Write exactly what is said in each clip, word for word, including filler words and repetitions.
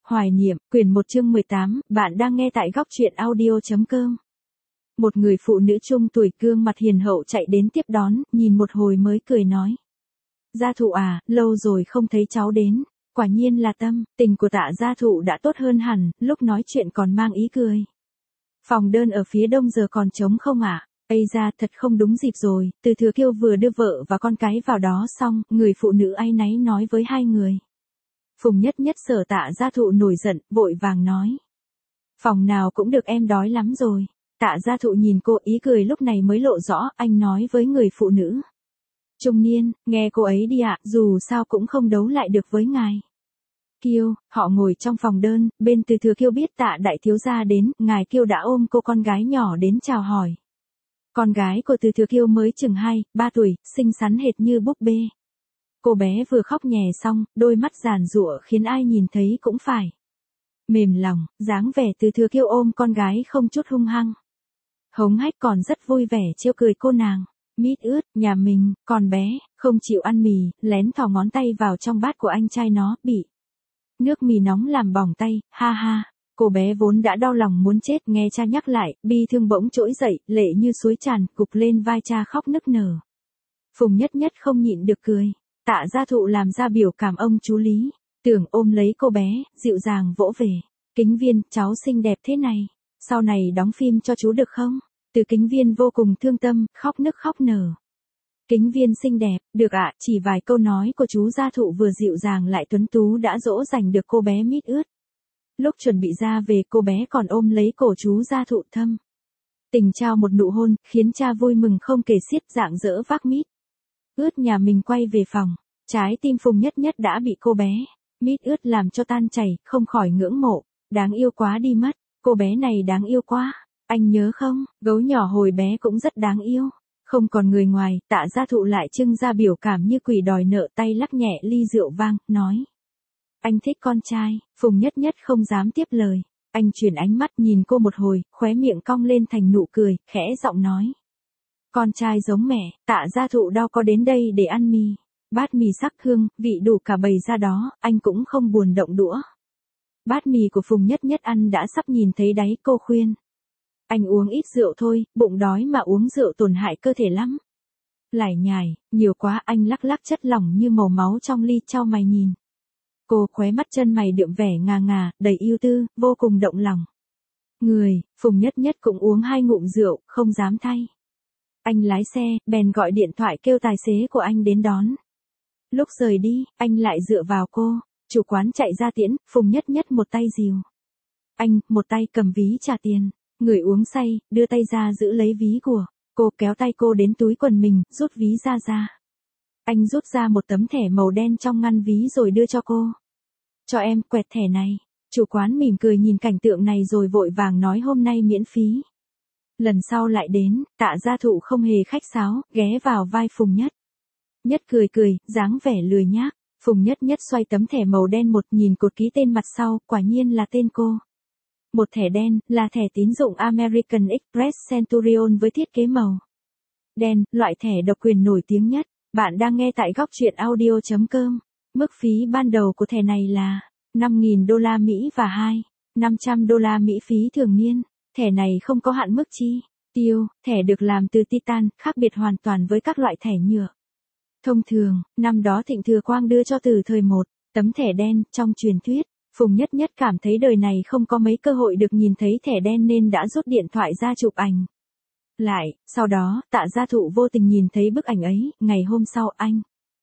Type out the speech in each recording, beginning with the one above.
Hoài niệm, quyển một chương mười tám, bạn đang nghe tại góc truyện audio.com. Một người phụ nữ trung tuổi gương mặt hiền hậu chạy đến tiếp đón, nhìn một hồi mới cười nói. Gia thụ à, lâu rồi không thấy cháu đến. Quả nhiên là tâm, tình của Tạ gia thụ đã tốt hơn hẳn, lúc nói chuyện còn mang ý cười. Phòng đơn ở phía đông giờ còn trống không ạ? À? Ây ra, thật không đúng dịp rồi, Từ Thừa Kiêu vừa đưa vợ và con cái vào đó xong, người phụ nữ áy náy nói với hai người. Phùng Nhất Nhất sợ Tạ gia thụ nổi giận, vội vàng nói. Phòng nào cũng được, em đói lắm rồi. Tạ gia thụ nhìn cô, ý cười lúc này mới lộ rõ, anh nói với người phụ nữ. Trung niên, nghe cô ấy đi ạ, dù sao cũng không đấu lại được với ngài. Kiêu, họ ngồi trong phòng đơn, bên Từ Thừa Kiêu biết Tạ đại thiếu gia đến, ngài Kiêu đã ôm cô con gái nhỏ đến chào hỏi. Con gái của Từ Thừa Kiêu mới chừng hai, ba tuổi, xinh xắn hệt như búp bê. Cô bé vừa khóc nhè xong, đôi mắt giàn giụa khiến ai nhìn thấy cũng phải mềm lòng, dáng vẻ Từ Thừa Kiêu ôm con gái không chút hung hăng. Hống hách còn rất vui vẻ trêu cười cô nàng. Mít ướt, nhà mình, con bé, không chịu ăn mì, lén thò ngón tay vào trong bát của anh trai nó, bị nước mì nóng làm bỏng tay, ha ha. Cô bé vốn đã đau lòng muốn chết, nghe cha nhắc lại, bi thương bỗng trỗi dậy, lệ như suối tràn, cục lên vai cha khóc nức nở. Phùng Nhất Nhất không nhịn được cười. Tạ gia thụ làm ra biểu cảm ông chú Lý, tưởng ôm lấy cô bé, dịu dàng vỗ về. Kính Viên, cháu xinh đẹp thế này, sau này đóng phim cho chú được không? Từ Kính Viên vô cùng thương tâm, khóc nức khóc nở. Kính Viên xinh đẹp, được ạ, chỉ vài câu nói của chú gia thụ vừa dịu dàng lại tuấn tú đã dỗ dành được cô bé mít ướt. Lúc chuẩn bị ra về, cô bé còn ôm lấy cổ chú gia thụ thâm tình trao một nụ hôn, khiến cha vui mừng không kể xiết, rạng rỡ vác mít ướt nhà mình quay về phòng. Trái tim Phùng Nhất Nhất đã bị cô bé mít ướt làm cho tan chảy, không khỏi ngưỡng mộ. Đáng yêu quá đi mất, cô bé này đáng yêu quá. Anh nhớ không, gấu nhỏ hồi bé cũng rất đáng yêu. Không còn người ngoài, Tạ gia thụ lại trưng ra biểu cảm như quỷ đòi nợ, tay lắc nhẹ ly rượu vang, nói. Anh thích con trai. Phùng Nhất Nhất không dám tiếp lời. Anh chuyển ánh mắt nhìn cô một hồi, khóe miệng cong lên thành nụ cười, khẽ giọng nói. Con trai giống mẹ. Tạ gia thụ đau có đến đây để ăn mì. Bát mì sắc hương, vị đủ cả bầy ra đó, anh cũng không buồn động đũa. Bát mì của Phùng Nhất Nhất ăn đã sắp nhìn thấy đáy, cô khuyên. Anh uống ít rượu thôi, bụng đói mà uống rượu tổn hại cơ thể lắm. Lải nhải, nhiều quá, anh lắc lắc chất lỏng như màu máu trong ly, chau mày nhìn. Cô khóe mắt chân mày đượm vẻ ngà ngà, đầy yêu tư, vô cùng động lòng. Người, Phùng Nhất Nhất cũng uống hai ngụm rượu, không dám thay. Anh lái xe, bèn gọi điện thoại kêu tài xế của anh đến đón. Lúc rời đi, anh lại dựa vào cô. Chủ quán chạy ra tiễn, Phùng Nhất Nhất một tay dìu anh, một tay cầm ví trả tiền. Người uống say, đưa tay ra giữ lấy ví của cô, kéo tay cô đến túi quần mình, rút ví ra ra. Anh rút ra một tấm thẻ màu đen trong ngăn ví rồi đưa cho cô. Cho em, quẹt thẻ này. Chủ quán mỉm cười nhìn cảnh tượng này rồi vội vàng nói hôm nay miễn phí. Lần sau lại đến. Tạ gia thụ không hề khách sáo, ghé vào vai Phùng Nhất Nhất cười cười, dáng vẻ lười nhác. Phùng Nhất Nhất xoay tấm thẻ màu đen một, nhìn cột ký tên mặt sau, quả nhiên là tên cô. Một thẻ đen, là thẻ tín dụng American Express Centurion với thiết kế màu đen, loại thẻ độc quyền nổi tiếng nhất. Bạn đang nghe tại góc truyện audio.com. Mức phí ban đầu của thẻ này là năm nghìn đô la Mỹ và hai nghìn năm trăm đô la Mỹ phí thường niên. Thẻ này không có hạn mức chi tiêu, thẻ được làm từ titan, khác biệt hoàn toàn với các loại thẻ nhựa thông thường. Năm đó Thịnh Thừa Quang đưa cho Từ thời một tấm thẻ đen, trong truyền thuyết. Phùng Nhất Nhất cảm thấy đời này không có mấy cơ hội được nhìn thấy thẻ đen nên đã rút điện thoại ra chụp ảnh lại. Sau đó, Tạ gia thụ vô tình nhìn thấy bức ảnh ấy, ngày hôm sau anh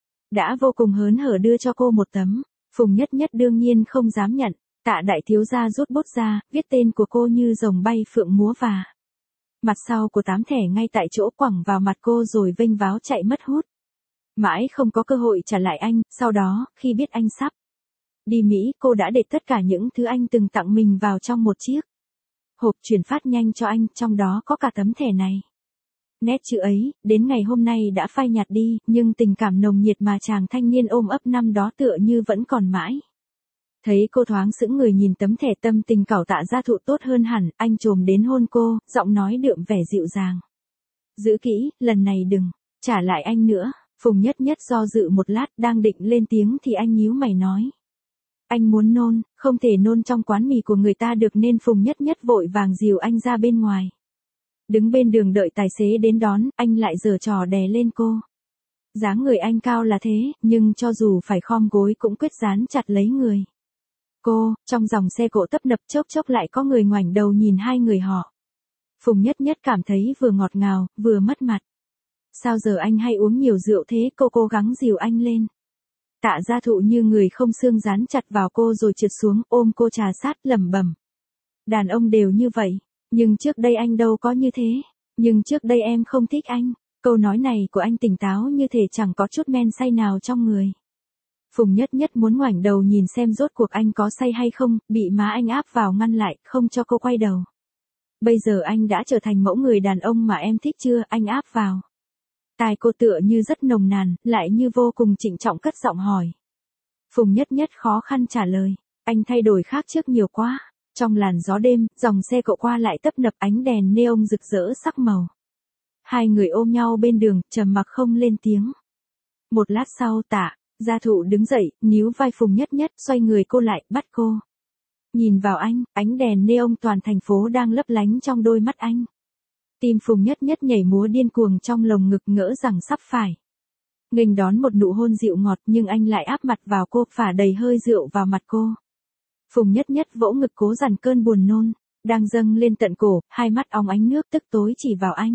đã vô cùng hớn hở đưa cho cô một tấm. Phùng Nhất Nhất đương nhiên không dám nhận. Tạ đại thiếu gia rút bút ra, viết tên của cô như rồng bay phượng múa và mặt sau của tám thẻ ngay tại chỗ quẳng vào mặt cô rồi vênh váo chạy mất hút. Mãi không có cơ hội trả lại anh. Sau đó, khi biết anh sắp đi Mỹ, cô đã để tất cả những thứ anh từng tặng mình vào trong một chiếc hộp chuyển phát nhanh cho anh, trong đó có cả tấm thẻ này. Nét chữ ấy, đến ngày hôm nay đã phai nhạt đi, nhưng tình cảm nồng nhiệt mà chàng thanh niên ôm ấp năm đó tựa như vẫn còn mãi. Thấy cô thoáng sững người nhìn tấm thẻ, tâm tình cẩu Tạ gia thụ tốt hơn hẳn, anh chồm đến hôn cô, giọng nói đượm vẻ dịu dàng. Giữ kỹ, lần này đừng trả lại anh nữa. Phùng Nhất Nhất do dự một lát, đang định lên tiếng thì anh nhíu mày nói. Anh muốn nôn, không thể nôn trong quán mì của người ta được nên Phùng Nhất Nhất vội vàng dìu anh ra bên ngoài. Đứng bên đường đợi tài xế đến đón, anh lại giở trò đè lên cô. Dáng người anh cao là thế, nhưng cho dù phải khom gối cũng quyết dán chặt lấy người. Cô, trong dòng xe cộ tấp nập chốc chốc lại có người ngoảnh đầu nhìn hai người họ. Phùng Nhất Nhất cảm thấy vừa ngọt ngào, vừa mất mặt. Sao giờ anh hay uống nhiều rượu thế, cô cố gắng dìu anh lên. Tạ Gia Thụ như người không xương dán chặt vào cô rồi trượt xuống, ôm cô trà sát lẩm bẩm. Đàn ông đều như vậy, nhưng trước đây anh đâu có như thế, nhưng trước đây em không thích anh. Câu nói này của anh tỉnh táo như thể chẳng có chút men say nào trong người. Phùng Nhất Nhất muốn ngoảnh đầu nhìn xem rốt cuộc anh có say hay không, bị má anh áp vào ngăn lại, không cho cô quay đầu. Bây giờ anh đã trở thành mẫu người đàn ông mà em thích chưa, anh áp vào. Tai cô tựa như rất nồng nàn, lại như vô cùng trịnh trọng cất giọng hỏi. Phùng Nhất Nhất khó khăn trả lời, anh thay đổi khác trước nhiều quá. Trong làn gió đêm, dòng xe cộ qua lại tấp nập ánh đèn neon rực rỡ sắc màu. Hai người ôm nhau bên đường, trầm mặc không lên tiếng. Một lát sau Tạ Gia Thụ đứng dậy, níu vai Phùng Nhất Nhất, xoay người cô lại, bắt cô. Nhìn vào anh, ánh đèn neon toàn thành phố đang lấp lánh trong đôi mắt anh. Tim Phùng Nhất Nhất nhảy múa điên cuồng trong lồng ngực, ngỡ rằng sắp phải nghênh đón một nụ hôn dịu ngọt, nhưng anh lại áp mặt vào cô, phả đầy hơi rượu vào mặt cô. Phùng Nhất Nhất vỗ ngực cố dằn cơn buồn nôn đang dâng lên tận cổ, hai mắt óng ánh nước tức tối chỉ vào anh.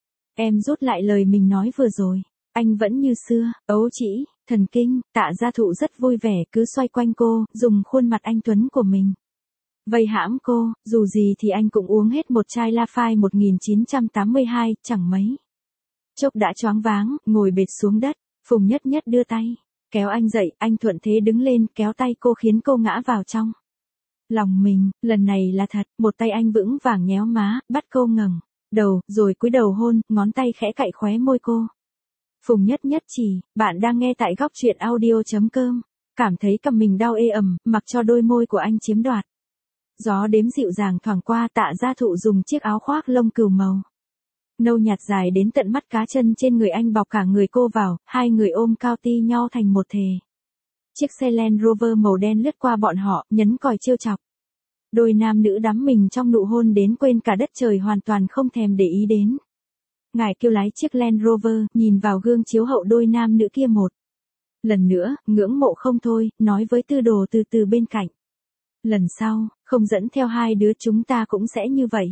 Em rút lại lời mình nói vừa rồi. Anh vẫn như xưa, ấu trĩ, thần kinh. Tạ Gia Thụ rất vui vẻ cứ xoay quanh cô, dùng khuôn mặt anh tuấn của mình vây hãm cô. Dù gì thì anh cũng uống hết một chai La Phai một nghìn chín trăm tám mươi hai, chẳng mấy chốc đã choáng váng, ngồi bệt xuống đất. Phùng Nhất Nhất đưa tay kéo anh dậy, anh thuận thế đứng lên, kéo tay cô khiến cô ngã vào trong lòng mình. Lần này là thật, một tay anh vững vàng nhéo má, bắt cô ngẩng đầu, rồi cúi đầu hôn, ngón tay khẽ cạy khóe môi cô. Phùng Nhất Nhất chỉ, bạn đang nghe tại góc truyện audio chấm com. Cảm thấy cầm mình đau ê ẩm, mặc cho đôi môi của anh chiếm đoạt. Gió đêm dịu dàng thoảng qua, Tạ Gia Thụ dùng chiếc áo khoác lông cừu màu nâu nhạt dài đến tận mắt cá chân trên người anh bọc cả người cô vào, hai người ôm cao ti nhau thành một thể. Chiếc xe Land Rover màu đen lướt qua bọn họ, nhấn còi trêu chọc. Đôi nam nữ đắm mình trong nụ hôn đến quên cả đất trời, hoàn toàn không thèm để ý đến. Ngài kêu lái chiếc Land Rover, nhìn vào gương chiếu hậu đôi nam nữ kia một lần nữa, ngưỡng mộ không thôi, nói với Tư Đồ từ từ bên cạnh. Lần sau, không dẫn theo hai đứa chúng ta cũng sẽ như vậy.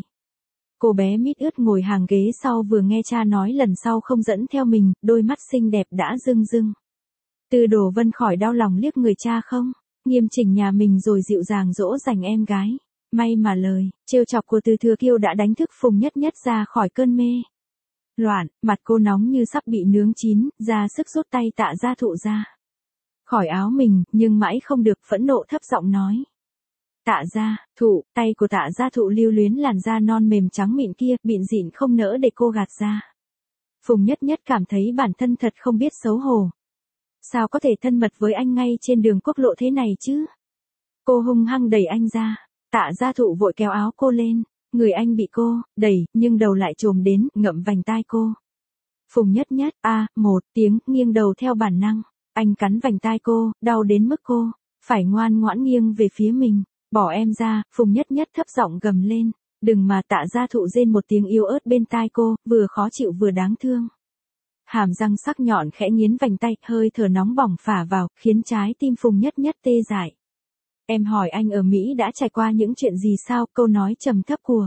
Cô bé mít ướt ngồi hàng ghế sau vừa nghe cha nói lần sau không dẫn theo mình, đôi mắt xinh đẹp đã rưng rưng. Tư Đồ Vân khỏi đau lòng liếc người cha không nghiêm chỉnh nhà mình rồi dịu dàng dỗ dành em gái. May mà lời trêu chọc của Từ Thừa Kiêu đã đánh thức Phùng Nhất Nhất ra khỏi cơn mê loạn, mặt cô nóng như sắp bị nướng chín, ra sức rút tay Tạ Gia Thụ ra khỏi áo mình, nhưng mãi không được, phẫn nộ thấp giọng nói. Tạ Gia Thụ, tay của Tạ Gia Thụ lưu luyến làn da non mềm trắng mịn kia, bịn dịn không nỡ để cô gạt ra. Phùng Nhất Nhất cảm thấy bản thân thật không biết xấu hổ. Sao có thể thân mật với anh ngay trên đường quốc lộ thế này chứ? Cô hung hăng đẩy anh ra. Tạ Gia Thụ vội kéo áo cô lên. Người anh bị cô đẩy, nhưng đầu lại chồm đến, ngậm vành tai cô. Phùng Nhất Nhất, a, à, một tiếng, nghiêng đầu theo bản năng. Anh cắn vành tai cô, đau đến mức cô phải ngoan ngoãn nghiêng về phía mình. Bỏ em ra, Phùng Nhất Nhất thấp giọng gầm lên. Đừng mà. Tạ Gia Thụ rên một tiếng yếu ớt bên tai cô, vừa khó chịu vừa đáng thương. Hàm răng sắc nhọn khẽ nghiến vành tay, hơi thở nóng bỏng phả vào, khiến trái tim Phùng Nhất Nhất tê dại. Em hỏi anh ở Mỹ đã trải qua những chuyện gì sao? Câu nói trầm thấp của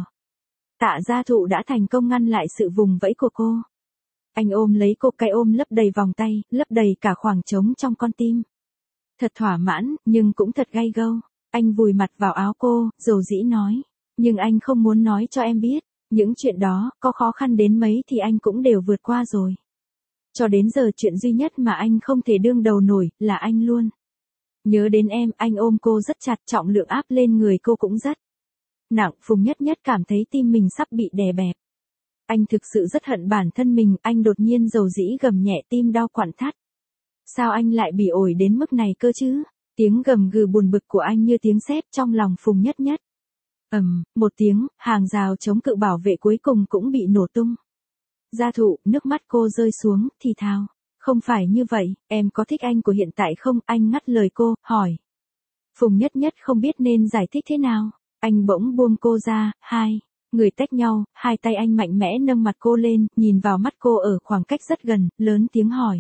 Tạ Gia Thụ đã thành công ngăn lại sự vùng vẫy của cô. Anh ôm lấy cô, cái ôm lấp đầy vòng tay, lấp đầy cả khoảng trống trong con tim. Thật thỏa mãn, nhưng cũng thật gay gâu. Anh vùi mặt vào áo cô, dầu dĩ nói. Nhưng anh không muốn nói cho em biết. Những chuyện đó, có khó khăn đến mấy thì anh cũng đều vượt qua rồi. Cho đến giờ chuyện duy nhất mà anh không thể đương đầu nổi, là anh luôn nhớ đến em. Anh ôm cô rất chặt, trọng lượng áp lên người cô cũng rất nặng. Phùng Nhất Nhất cảm thấy tim mình sắp bị đè bẹp. Anh thực sự rất hận bản thân mình. Anh đột nhiên dầu dĩ gầm nhẹ, tim đau quặn thắt. Sao anh lại bị ổi đến mức này cơ chứ? Tiếng gầm gừ buồn bực của anh như tiếng sét trong lòng Phùng Nhất Nhất. Ầm, um, một tiếng, hàng rào chống cự bảo vệ cuối cùng cũng bị nổ tung. Gia Thụ, nước mắt cô rơi xuống, thì thào. Không phải như vậy, em có thích anh của hiện tại không? Anh ngắt lời cô, hỏi. Phùng Nhất Nhất không biết nên giải thích thế nào. Anh bỗng buông cô ra, hai. Người tách nhau, hai tay anh mạnh mẽ nâng mặt cô lên, nhìn vào mắt cô ở khoảng cách rất gần, lớn tiếng hỏi.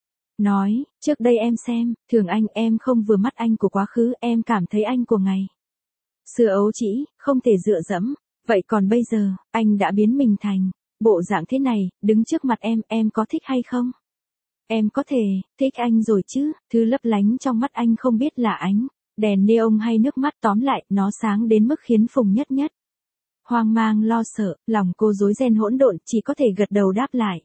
Nói, trước đây em xem, thường anh em không vừa mắt anh của quá khứ, em cảm thấy anh của ngày xưa ấu trĩ, không thể dựa dẫm. Vậy còn bây giờ, anh đã biến mình thành bộ dạng thế này, đứng trước mặt em, em có thích hay không? Em có thể thích anh rồi chứ, thứ lấp lánh trong mắt anh không biết là ánh đèn neon hay nước mắt, tóm lại, nó sáng đến mức khiến Phùng Nhất Nhất hoang mang lo sợ, lòng cô rối ren hỗn độn, chỉ có thể gật đầu đáp lại.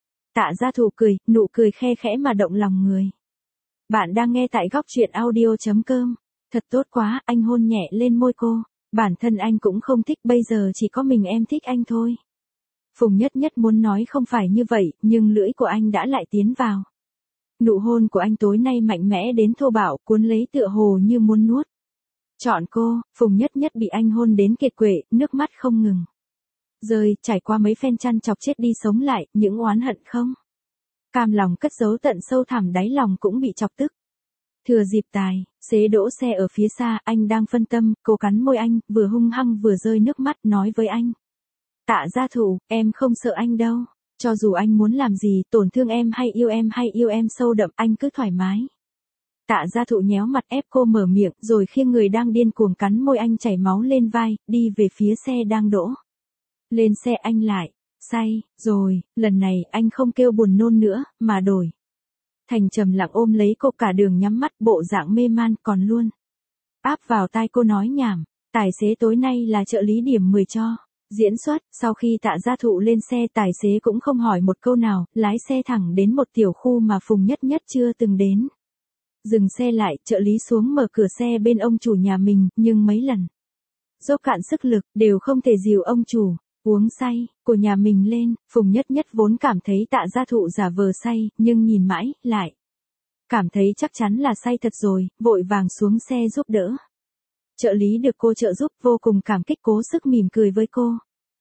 Tạ Gia Thụ cười, nụ cười khe khẽ mà động lòng người. Bạn đang nghe tại góc truyện audio chấm com. Thật tốt quá, anh hôn nhẹ lên môi cô. Bản thân anh cũng không thích, bây giờ chỉ có mình em thích anh thôi. Phùng Nhất Nhất muốn nói không phải như vậy, nhưng lưỡi của anh đã lại tiến vào. Nụ hôn của anh tối nay mạnh mẽ đến thô bạo, cuốn lấy tựa hồ như muốn nuốt trọn cô. Phùng Nhất Nhất bị anh hôn đến kiệt quệ, nước mắt không ngừng rơi, trải qua mấy phen chăn chọc chết đi sống lại, những oán hận không cam lòng cất giấu tận sâu thẳm đáy lòng cũng bị chọc tức. Thừa dịp tài xế đỗ xe ở phía xa, anh đang phân tâm, cô cắn môi anh, vừa hung hăng vừa rơi nước mắt, nói với anh. Tạ Gia Thụ, em không sợ anh đâu. Cho dù anh muốn làm gì, tổn thương em hay yêu em hay yêu em sâu đậm, anh cứ thoải mái. Tạ Gia Thụ nhéo mặt ép cô mở miệng, rồi khiêng người đang điên cuồng cắn môi anh chảy máu lên vai, đi về phía xe đang đỗ. Lên xe anh lại, say, rồi, lần này anh không kêu buồn nôn nữa, mà đổi thành trầm lặng ôm lấy cô, cả đường nhắm mắt, bộ dạng mê man, còn luôn áp vào tai cô nói nhảm. Tài xế tối nay là trợ lý điểm mười cho diễn xuất. Sau khi Tạ Gia Thụ lên xe, tài xế cũng không hỏi một câu nào, lái xe thẳng đến một tiểu khu mà Phùng Nhất Nhất chưa từng đến. Dừng xe lại, trợ lý xuống mở cửa xe bên ông chủ nhà mình, nhưng mấy lần dốc cạn sức lực, đều không thể dìu ông chủ uống say của nhà mình lên. Phùng Nhất Nhất vốn cảm thấy Tạ Gia Thụ giả vờ say, nhưng nhìn mãi, lại cảm thấy chắc chắn là say thật rồi, vội vàng xuống xe giúp đỡ. Trợ lý được cô trợ giúp vô cùng cảm kích, cố sức mỉm cười với cô.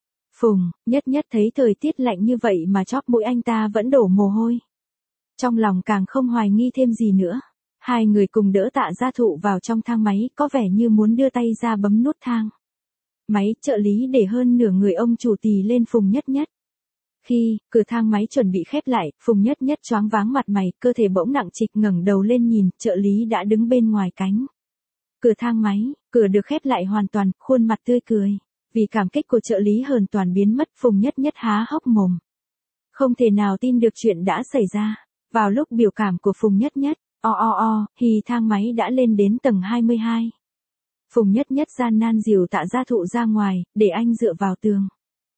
Phùng Nhất Nhất thấy thời tiết lạnh như vậy mà chóp mũi anh ta vẫn đổ mồ hôi. Trong lòng càng không hoài nghi thêm gì nữa. Hai người cùng đỡ Tạ Gia Thụ vào trong thang máy, có vẻ như muốn đưa tay ra bấm nút thang máy. Trợ lý để hơn nửa người ông chủ tì lên Phùng Nhất Nhất. Khi cửa thang máy chuẩn bị khép lại, Phùng Nhất Nhất choáng váng mặt mày, cơ thể bỗng nặng trịch, ngẩng đầu lên nhìn, trợ lý đã đứng bên ngoài cánh cửa thang máy. Cửa được khép lại hoàn toàn, khuôn mặt tươi cười. Vì cảm kích của trợ lý hoàn toàn biến mất, Phùng Nhất Nhất há hốc mồm, không thể nào tin được chuyện đã xảy ra. Vào lúc biểu cảm của Phùng Nhất Nhất o o o, thì thang máy đã lên đến tầng hai mươi hai. Phùng Nhất Nhất gian nan dìu Tạ Gia Thụ ra ngoài, để anh dựa vào tường.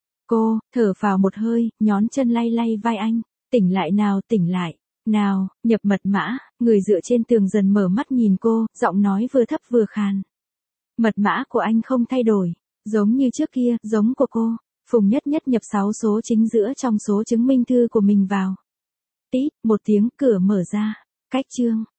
Cô thở phào một hơi, nhón chân lay lay vai anh. Tỉnh lại nào, tỉnh lại nào, nhập mật mã. Người dựa trên tường dần mở mắt nhìn cô, giọng nói vừa thấp vừa khàn. Mật mã của anh không thay đổi, giống như trước kia, giống của cô. Phùng Nhất Nhất nhập sáu số chính giữa trong số chứng minh thư của mình vào. Tít, một tiếng, cửa mở ra. Cách chương